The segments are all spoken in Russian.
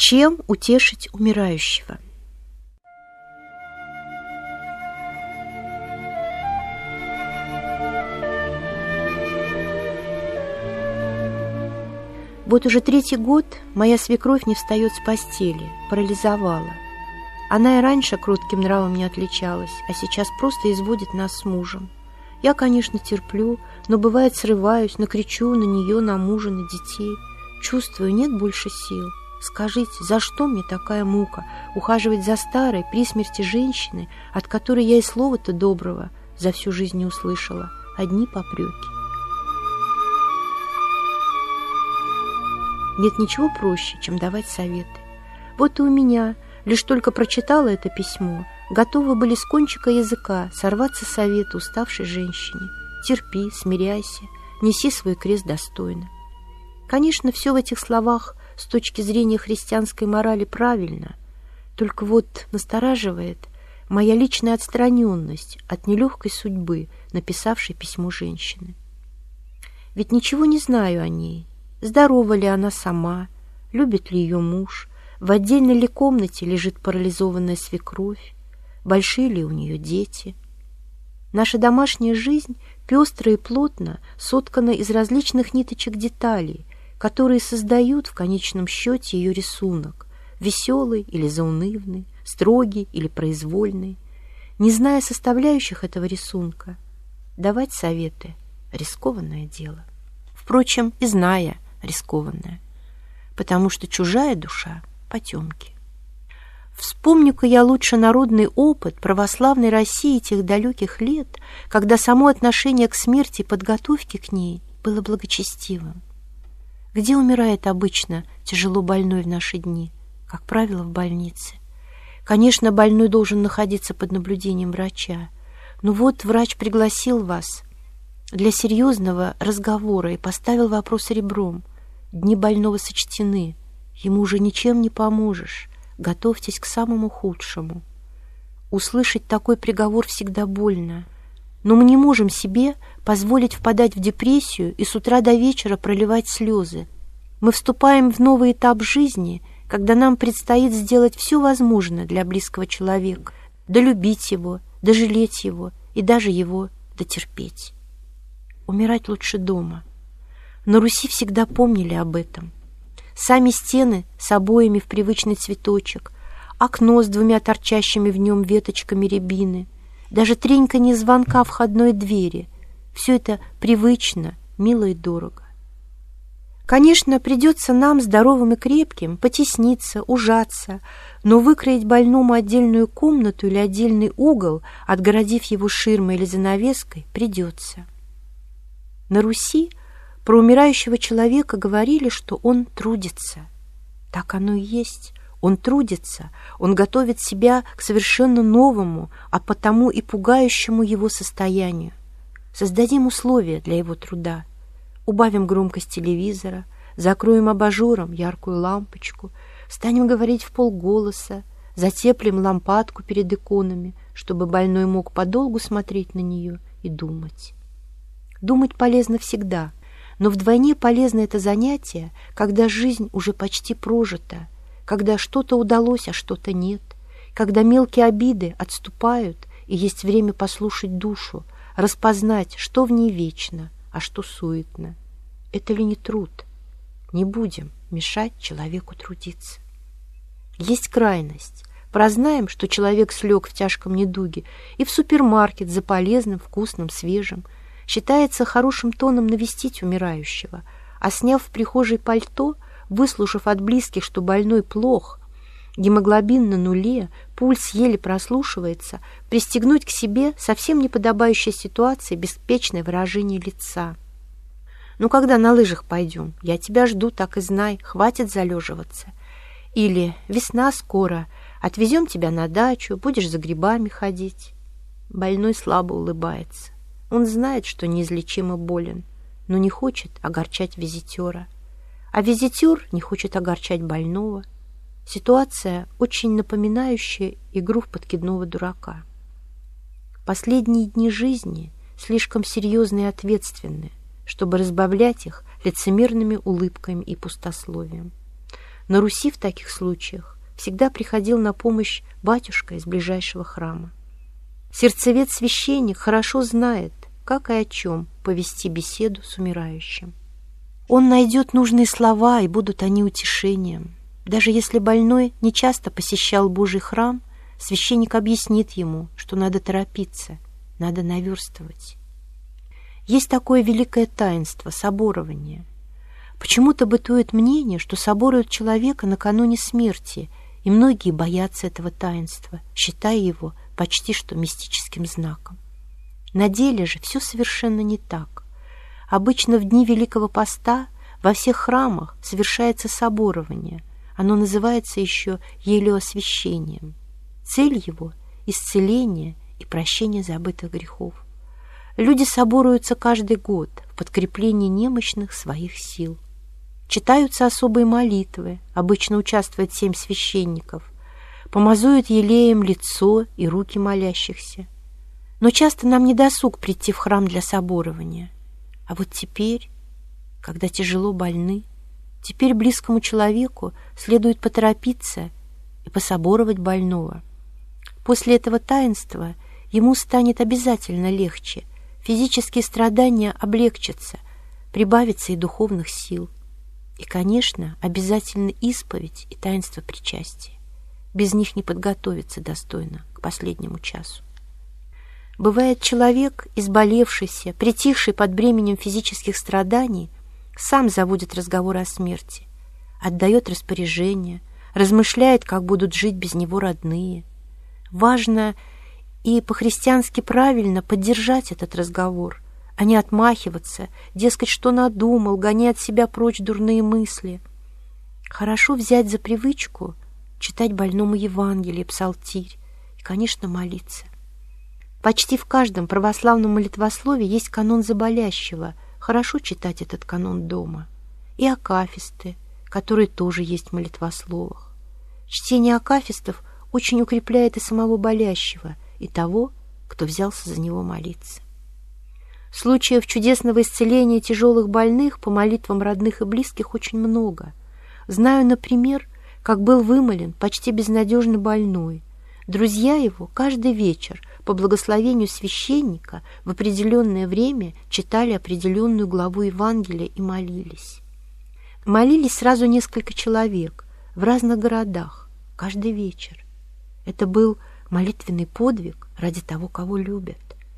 Чем утешить умирающего? Вот уже 3-й год моя свекровь не встает с постели, парализовала. Она и раньше кротким нравом не отличалась, а сейчас просто изводит нас с мужем. Я, конечно, терплю, но бывает срываюсь, накричу на нее, на мужа, на детей. Чувствую, нет больше сил. Скажите, за что мне такая мука ухаживать за старой, при смерти женщиной, от которой я и слова-то доброго за всю жизнь не услышала? Одни попреки. Нет ничего проще, чем давать советы. Вот и у меня, лишь только прочитала это письмо, готовы были с кончика языка сорваться советы уставшей женщине. Терпи, смиряйся, неси свой крест достойно. Конечно, все в этих словах с точки зрения христианской морали правильно, только вот настораживает моя личная отстраненность от нелегкой судьбы, написавшей письмо женщины. Ведь ничего не знаю о ней. Здорова ли она сама, любит ли ее муж, в отдельной ли комнате лежит парализованная свекровь, большие ли у нее дети. Наша домашняя жизнь пестро и плотно соткана из различных ниточек деталей, которые создают в конечном счете ее рисунок, веселый или заунывный, строгий или произвольный. Не зная составляющих этого рисунка, давать советы — рискованное дело. Впрочем, и зная — рискованное, потому что чужая душа — потемки. Вспомню-ка я лучше народный опыт православной России тех далеких лет, когда само отношение к смерти и подготовки к ней было благочестивым. Где умирает обычно тяжело больной в наши дни? Как правило, в больнице. Конечно, больной должен находиться под наблюдением врача. Но вот врач пригласил вас для серьезного разговора и поставил вопрос ребром. Дни больного сочтены, ему уже ничем не поможешь. Готовьтесь к самому худшему. Услышать такой приговор всегда больно. Но мы не можем себе позволить впадать в депрессию и с утра до вечера проливать слезы. Мы вступаем в новый этап жизни, когда нам предстоит сделать все возможное для близкого человека, долюбить его, дожалеть его и даже его дотерпеть. Умирать лучше дома. На Руси всегда помнили об этом. Сами стены с обоями в привычный цветочек, окно с 2 торчащими в нем веточками рябины, даже треньканье звонка входной двери — все это привычно, мило и дорого. Конечно, придется нам, здоровым и крепким, потесниться, ужаться, но выкроить больному отдельную комнату или отдельный угол, отгородив его ширмой или занавеской, придется. На Руси про умирающего человека говорили, что он трудится. Так оно и есть. Он трудится, он готовит себя к совершенно новому, а потому и пугающему его состоянию. Создадим условия для его труда. Убавим громкость телевизора, закроем абажуром яркую лампочку, станем говорить вполголоса, затеплим лампадку перед иконами, чтобы больной мог подолгу смотреть на нее и думать. Думать полезно всегда, но вдвойне полезно это занятие, когда жизнь уже почти прожита, когда что-то удалось, а что-то нет, когда мелкие обиды отступают, и есть время послушать душу, распознать, что в ней вечно, а что суетно. Это ли не труд? Не будем мешать человеку трудиться. Есть крайность. Прознаем, что человек слег в тяжком недуге, и в супермаркет за полезным, вкусным, свежим. Считается хорошим тоном навестить умирающего, а сняв в прихожей пальто, выслушав от близких, что больной плох, гемоглобин на нуле, пульс еле прослушивается, пристегнуть к себе совсем неподобающей ситуации беспечное выражение лица. «Ну, когда на лыжах пойдем? Я тебя жду, так и знай, хватит залеживаться». Или «Весна скоро, отвезем тебя на дачу, будешь за грибами ходить». Больной слабо улыбается. Он знает, что неизлечимо болен, но не хочет огорчать визитера. А визитер не хочет огорчать больного. Ситуация, очень напоминающая игру в подкидного дурака. Последние дни жизни слишком серьезные и ответственные, чтобы разбавлять их лицемерными улыбками и пустословием. На Руси в таких случаях всегда приходил на помощь батюшка из ближайшего храма. Сердцевед-священник хорошо знает, как и о чем повести беседу с умирающим. Он найдет нужные слова, и будут они утешением. Даже если больной не часто посещал Божий храм, священник объяснит ему, что надо торопиться, надо наверстывать. Есть такое великое таинство — соборование. Почему-то бытует мнение, что соборуют человека накануне смерти, и многие боятся этого таинства, считая его почти что мистическим знаком. На деле же все совершенно не так. Обычно в дни Великого Поста во всех храмах совершается соборование. Оно называется еще елеосвящением. Цель его — исцеление и прощение забытых грехов. Люди соборуются каждый год в подкреплении немощных своих сил. Читаются особые молитвы, обычно участвует 7 священников, помазуют елеем лицо и руки молящихся. Но часто нам не досуг прийти в храм для соборования. А вот теперь, когда тяжело больны, теперь близкому человеку следует поторопиться и пособоровать больного. После этого таинства ему станет обязательно легче, физические страдания облегчатся, прибавится и духовных сил. И, конечно, обязательно исповедь и таинство причастия. Без них не подготовиться достойно к последнему часу. Бывает, человек, изболевшийся, притихший под бременем физических страданий, сам заводит разговор о смерти, отдает распоряжения, размышляет, как будут жить без него родные. Важно и по-христиански правильно поддержать этот разговор, а не отмахиваться, дескать, что надумал, гоня от себя прочь дурные мысли. Хорошо взять за привычку читать больному Евангелие, псалтирь и, конечно, молиться. Почти в каждом православном молитвослове есть канон за болящего. Хорошо читать этот канон дома. И акафисты, которые тоже есть в молитвословах. Чтение акафистов очень укрепляет и самого болящего, и того, кто взялся за него молиться. Случаев чудесного исцеления тяжелых больных по молитвам родных и близких очень много. Знаю, например, как был вымолен почти безнадежно больной. Друзья его каждый вечер по благословению священника в определенное время читали определенную главу Евангелия и молились. Молились сразу несколько человек в разных городах, каждый вечер. Это был молитвенный подвиг ради того, кого любят.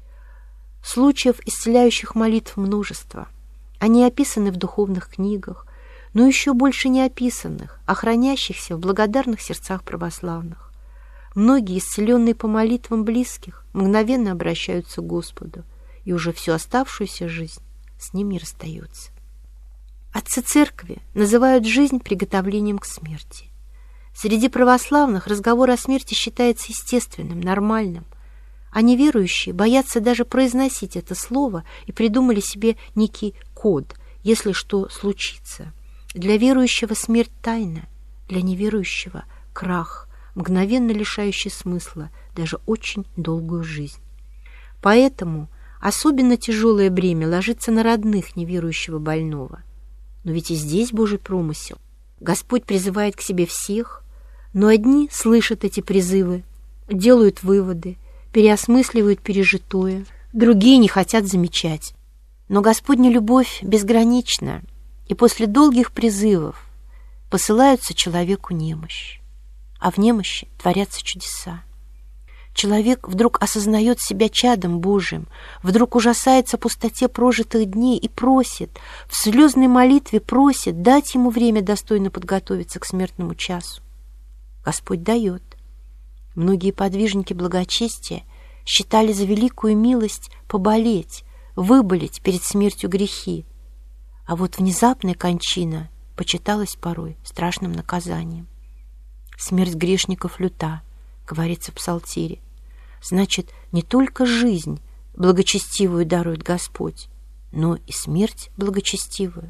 Случаев исцеляющих молитв множество. Они описаны в духовных книгах, но еще больше не описанных, а хранящихся в благодарных сердцах православных. Многие, исцеленные по молитвам близких, мгновенно обращаются к Господу, и уже всю оставшуюся жизнь с ним не расстаются. Отцы церкви называют жизнь приготовлением к смерти. Среди православных разговор о смерти считается естественным, нормальным, а неверующие боятся даже произносить это слово и придумали себе некий код, если что случится. Для верующего смерть тайна, для неверующего крах, мгновенно лишающий смысла даже очень долгую жизнь. Поэтому особенно тяжелое бремя ложится на родных неверующего больного. Но ведь и здесь Божий промысел. Господь призывает к себе всех, но одни слышат эти призывы, делают выводы, переосмысливают пережитое, другие не хотят замечать. Но Господня любовь безгранична, и после долгих призывов посылаются человеку немощь. А в немощи творятся чудеса. Человек вдруг осознает себя чадом Божиим, вдруг ужасается пустоте прожитых дней и просит, в слезной молитве просит дать ему время достойно подготовиться к смертному часу. Господь дает. Многие подвижники благочестия считали за великую милость поболеть, выболеть перед смертью грехи. А вот внезапная кончина почиталась порой страшным наказанием. «Смерть грешников люта», говорится в псалтире. Значит, не только жизнь благочестивую дарует Господь, но и смерть благочестивую.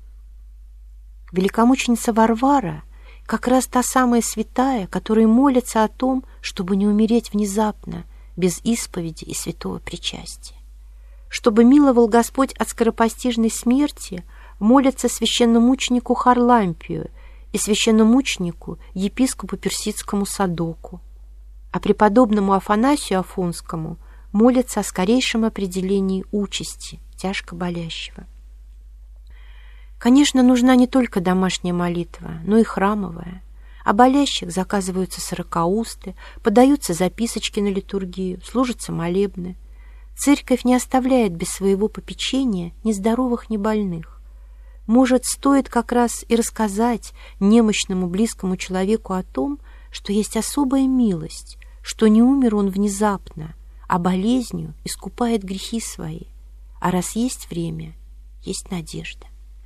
Великомученица Варвара как раз та самая святая, которая молится о том, чтобы не умереть внезапно, без исповеди и святого причастия. Чтобы миловал Господь от скоропостижной смерти, молится священномученику Харлампию и священномученику, епископу персидскому Садоку. А преподобному Афанасию Афонскому молятся о скорейшем определении участи тяжко болящего. Конечно, нужна не только домашняя молитва, но и храмовая. О болящих заказываются сорокаусты, подаются записочки на литургию, служатся молебны. Церковь не оставляет без своего попечения ни здоровых, ни больных. Может, стоит как раз и рассказать немощному близкому человеку о том, что есть особая милость, что не умер он внезапно, а болезнью искупает грехи свои. А раз есть время, есть надежда.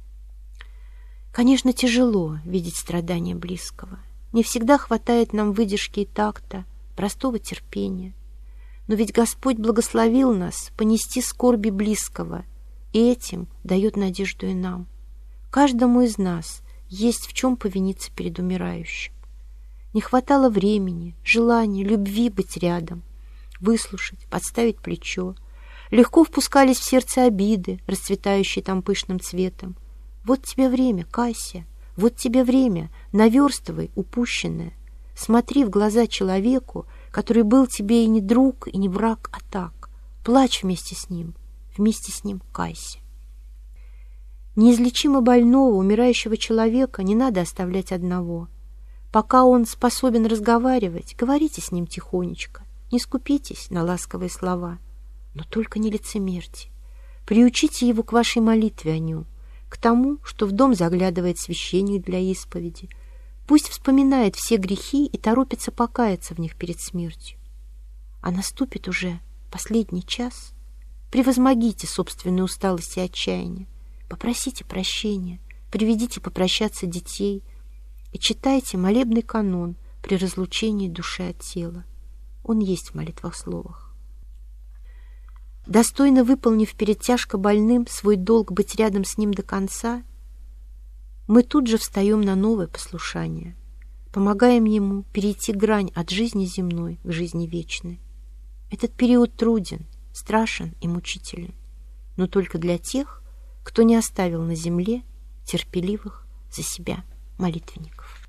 Конечно, тяжело видеть страдания близкого. Не всегда хватает нам выдержки и такта, простого терпения. Но ведь Господь благословил нас понести скорби близкого, и этим дает надежду и нам. Каждому из нас есть в чем повиниться перед умирающим. Не хватало времени, желания, любви быть рядом, выслушать, подставить плечо. Легко впускались в сердце обиды, расцветающие там пышным цветом. Вот тебе время, кайся, вот тебе время, наверстывай упущенное. Смотри в глаза человеку, который был тебе и не друг, и не враг, а так. Плачь вместе с ним кайся. Неизлечимо больного, умирающего человека не надо оставлять одного. Пока он способен разговаривать, говорите с ним тихонечко, не скупитесь на ласковые слова, но только не лицемерьте. Приучите его к вашей молитве о нем, к тому, что в дом заглядывает священник для исповеди. Пусть вспоминает все грехи и торопится покаяться в них перед смертью. А наступит уже последний час. Превозмогите собственную усталость и отчаяние. Попросите прощения, приведите попрощаться детей и читайте молебный канон при разлучении души от тела. Он есть в молитвах словах. Достойно выполнив перед тяжко больным свой долг быть рядом с ним до конца, мы тут же встаем на новое послушание, помогаем ему перейти грань от жизни земной к жизни вечной. Этот период труден, страшен и мучителен, но только для тех, кто не оставил на земле терпеливых за себя молитвенников.